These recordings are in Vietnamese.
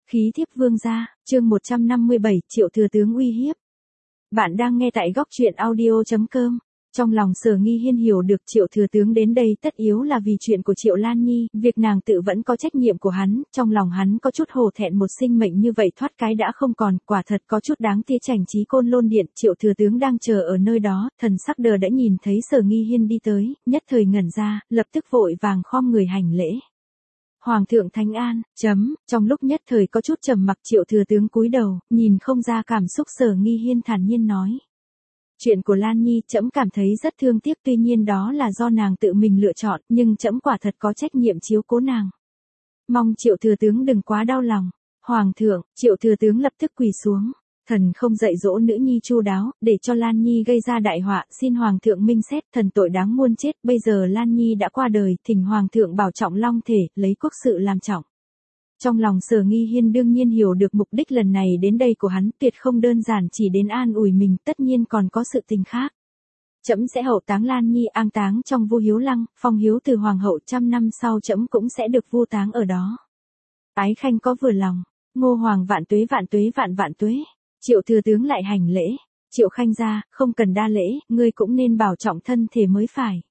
Khí thiếp vương gia, chương 157, Triệu thừa tướng uy hiếp. Bạn đang nghe tại góc truyện audio.com. Trong lòng Sở Nghi Hiên hiểu được Triệu thừa tướng đến đây tất yếu là vì chuyện của Triệu Lan Nhi, việc nàng tự vẫn có trách nhiệm của hắn, trong lòng hắn có chút hổ thẹn một sinh mệnh như vậy thoát cái đã không còn, quả thật có chút đáng tiếc. Chảnh trí Côn Lôn Điện, Triệu thừa tướng đang chờ ở nơi đó, thần sắc đờ đã nhìn thấy Sở Nghi Hiên đi tới, nhất thời ngẩn ra, lập tức vội vàng khom người hành lễ. Hoàng thượng thánh an, trong lúc nhất thời có chút trầm mặc. Triệu thừa tướng cúi đầu, nhìn không ra cảm xúc. Sở Nghi Hiên thản nhiên nói. Chuyện của Lan Nhi trẫm cảm thấy rất thương tiếc, tuy nhiên đó là do nàng tự mình lựa chọn, nhưng trẫm quả thật có trách nhiệm chiếu cố nàng. Mong Triệu thừa tướng đừng quá đau lòng. Hoàng thượng, Triệu thừa tướng lập tức quỳ xuống. Thần không dạy dỗ nữ nhi chu đáo, để cho Lan Nhi gây ra đại họa, xin Hoàng thượng minh xét, thần tội đáng muôn chết. Bây giờ Lan Nhi đã qua đời, thỉnh Hoàng thượng bảo trọng long thể, lấy quốc sự làm trọng. Trong lòng Sở Nghi Hiên đương nhiên hiểu được mục đích lần này đến đây của hắn, tuyệt không đơn giản chỉ đến an ủi mình, tất nhiên còn có sự tình khác. Trẫm sẽ hậu táng Lan Nhi, an táng trong Vu Hiếu Lăng, phong hiếu từ hoàng hậu, 100 năm sau trẫm cũng sẽ được vu táng ở đó. Ái khanh có vừa lòng. Ngô hoàng vạn tuế vạn tuế. Triệu thừa tướng lại hành lễ. Triệu khanh gia, không cần đa lễ, ngươi cũng nên bảo trọng thân thể mới phải.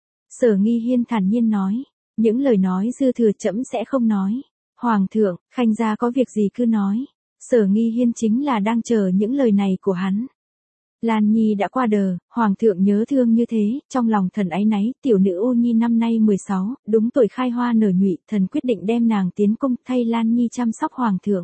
Sở Nghi Hiên thản nhiên nói. Những lời nói dư thừa trẫm sẽ không nói. Hoàng thượng, khanh gia có việc gì cứ nói. Sở Nghi Hiên chính là đang chờ những lời này của hắn. Lan Nhi đã qua đời, Hoàng thượng nhớ thương như thế, trong lòng thần áy náy. Tiểu nữ Ô Nhi năm nay 16, đúng tuổi khai hoa nở nhụy, thần quyết định đem nàng tiến cung thay Lan Nhi chăm sóc Hoàng thượng.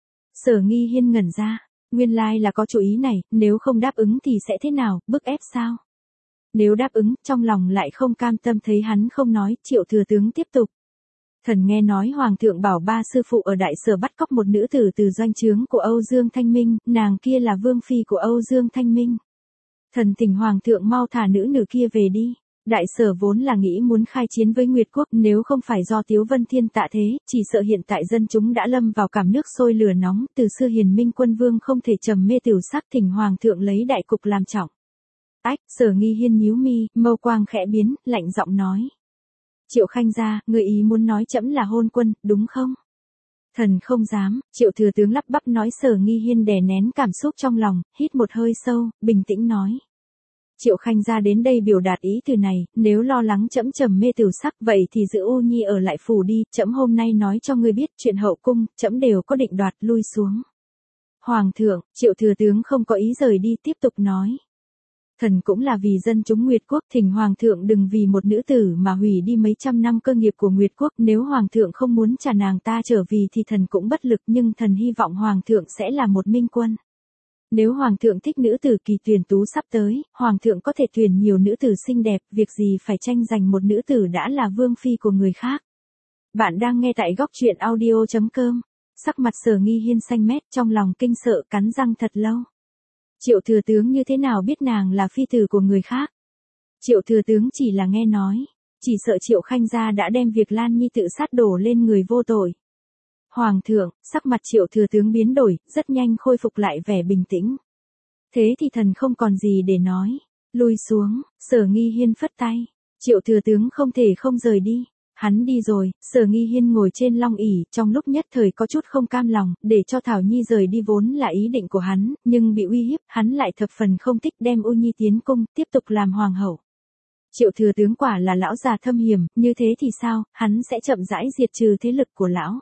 Sở Nghi Hiên ngẩn ra. Nguyên lai là có chủ ý này, nếu không đáp ứng thì sẽ thế nào, bức ép sao? Nếu đáp ứng, trong lòng lại không cam tâm. Thấy hắn không nói, Triệu thừa tướng tiếp tục. Thần nghe nói Hoàng thượng bảo ba sư phụ ở Đại Sở bắt cóc một nữ tử từ doanh trướng của Âu Dương Thanh Minh, nàng kia là vương phi của Âu Dương Thanh Minh. Thần thỉnh Hoàng thượng mau thả nữ kia về đi. Đại Sở vốn là nghĩ muốn khai chiến với Nguyệt Quốc, nếu không phải do Tiếu Vân Thiên tạ thế, chỉ sợ hiện tại dân chúng đã lâm vào cảm nước sôi lửa nóng. Từ xưa Hiền Minh quân vương không thể trầm mê tửu sắc, thỉnh Hoàng thượng lấy đại cục làm trọng. Ách, Sở Nghi Hiên nhíu mi, mâu quang khẽ biến, lạnh giọng nói. Triệu khanh gia, người ý muốn nói trẫm là hôn quân, đúng không? Thần không dám. Triệu thừa tướng lắp bắp nói. Sở Nghi Hiên đè nén cảm xúc trong lòng, hít một hơi sâu, bình tĩnh nói. Triệu khanh gia đến đây biểu đạt ý từ này, nếu lo lắng trẫm trầm mê tửu sắc, vậy thì giữ Ô Nhi ở lại phủ đi. Trẫm hôm nay nói cho ngươi biết, chuyện hậu cung, trẫm đều có định đoạt, lui xuống. Hoàng thượng, Triệu thừa tướng không có ý rời đi, tiếp tục nói. Thần cũng là vì dân chúng Nguyệt Quốc, thỉnh Hoàng thượng đừng vì một nữ tử mà hủy đi mấy trăm năm cơ nghiệp của Nguyệt Quốc. Nếu Hoàng thượng không muốn trả nàng ta trở vì thì thần cũng bất lực, nhưng thần hy vọng Hoàng thượng sẽ là một minh quân. Nếu Hoàng thượng thích nữ tử kỳ tuyển tú sắp tới, Hoàng thượng có thể tuyển nhiều nữ tử xinh đẹp, việc gì phải tranh giành một nữ tử đã là vương phi của người khác. Bạn đang nghe tại góc truyện audio.com. Sắc mặt Sở Nghi Hiên xanh mét, trong lòng kinh sợ, cắn răng thật lâu. Triệu thừa tướng như thế nào biết nàng là phi tử của người khác? Triệu thừa tướng chỉ là nghe nói. Chỉ sợ Triệu khanh gia đã đem việc Lan Nhi tự sát đổ lên người vô tội. Hoàng thượng, sắc mặt Triệu thừa tướng biến đổi, rất nhanh khôi phục lại vẻ bình tĩnh. Thế thì thần không còn gì để nói. Lui xuống. Sở Nghi Hiên phất tay. Triệu thừa tướng không thể không rời đi. Hắn đi rồi. Sở Nghi Hiên ngồi trên long ỷ, trong lúc nhất thời có chút không cam lòng, để cho Thảo Nhi rời đi vốn là ý định của hắn, nhưng bị uy hiếp, hắn lại thập phần không thích, đem Ô Nhi tiến cung, tiếp tục làm hoàng hậu. Triệu thừa tướng quả là lão già thâm hiểm, như thế thì sao, hắn sẽ chậm rãi diệt trừ thế lực của lão.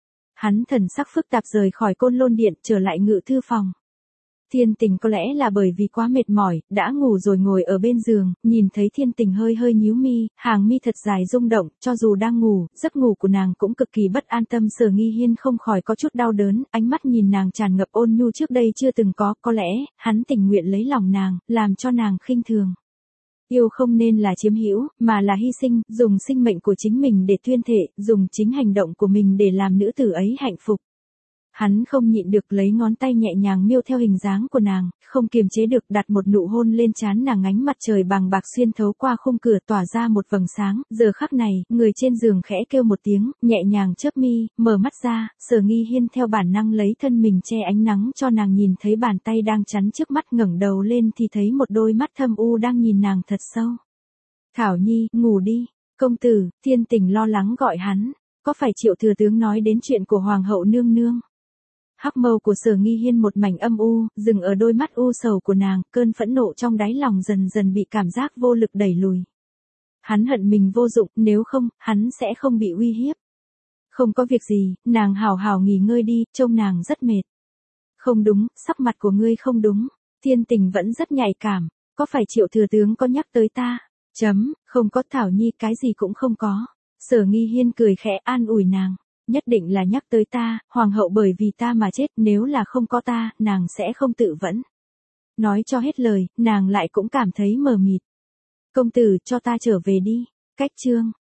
Hắn thần sắc phức tạp rời khỏi Côn Lôn Điện, trở lại ngự thư phòng. Thiên Tình có lẽ là bởi vì quá mệt mỏi, đã ngủ rồi ngồi ở bên giường, nhìn thấy Thiên Tình hơi nhíu mi, hàng mi thật dài rung động, cho dù đang ngủ, giấc ngủ của nàng cũng cực kỳ bất an. Tâm Sở Nghi Hiên không khỏi có chút đau đớn, ánh mắt nhìn nàng tràn ngập ôn nhu trước đây chưa từng có lẽ, hắn tình nguyện lấy lòng nàng, làm cho nàng khinh thường. Yêu không nên là chiếm hữu, mà là hy sinh, dùng sinh mệnh của chính mình để tuyên thệ, dùng chính hành động của mình để làm nữ tử ấy hạnh phúc. Hắn không nhịn được lấy ngón tay nhẹ nhàng miêu theo hình dáng của nàng, không kiềm chế được đặt một nụ hôn lên trán nàng. Ánh mặt trời bằng bạc xuyên thấu qua khung cửa tỏa ra một vầng sáng. Giờ khắc này, người trên giường khẽ kêu một tiếng, nhẹ nhàng chớp mi, mở mắt ra. Sở Nghi Hiên theo bản năng lấy thân mình che ánh nắng cho nàng, nhìn thấy bàn tay đang chắn trước mắt, ngẩng đầu lên thì thấy một đôi mắt thâm u đang nhìn nàng thật sâu. Thảo Nhi, ngủ đi. Công tử. Thiên Tình lo lắng gọi hắn. Có phải Triệu thừa tướng nói đến chuyện của Hoàng hậu nương nương? Hắc mâu của Sở Nghi Hiên một mảnh âm u, dừng ở đôi mắt u sầu của nàng, cơn phẫn nộ trong đáy lòng dần dần bị cảm giác vô lực đẩy lùi. Hắn hận mình vô dụng, nếu không, hắn sẽ không bị uy hiếp. Không có việc gì, nàng hào hào nghỉ ngơi đi, trông nàng rất mệt. Không đúng, sắc mặt của ngươi không đúng. Thiên Tình vẫn rất nhạy cảm. Có phải Triệu thừa tướng có nhắc tới ta? Không có. Thảo Nhi cái gì cũng không có. Sở Nghi Hiên cười khẽ an ủi nàng. Nhất định là nhắc tới ta, hoàng hậu bởi vì ta mà chết, nếu là không có ta, nàng sẽ không tự vẫn. Nói cho hết lời, nàng lại cũng cảm thấy mờ mịt. Công tử cho ta trở về đi. Cách chương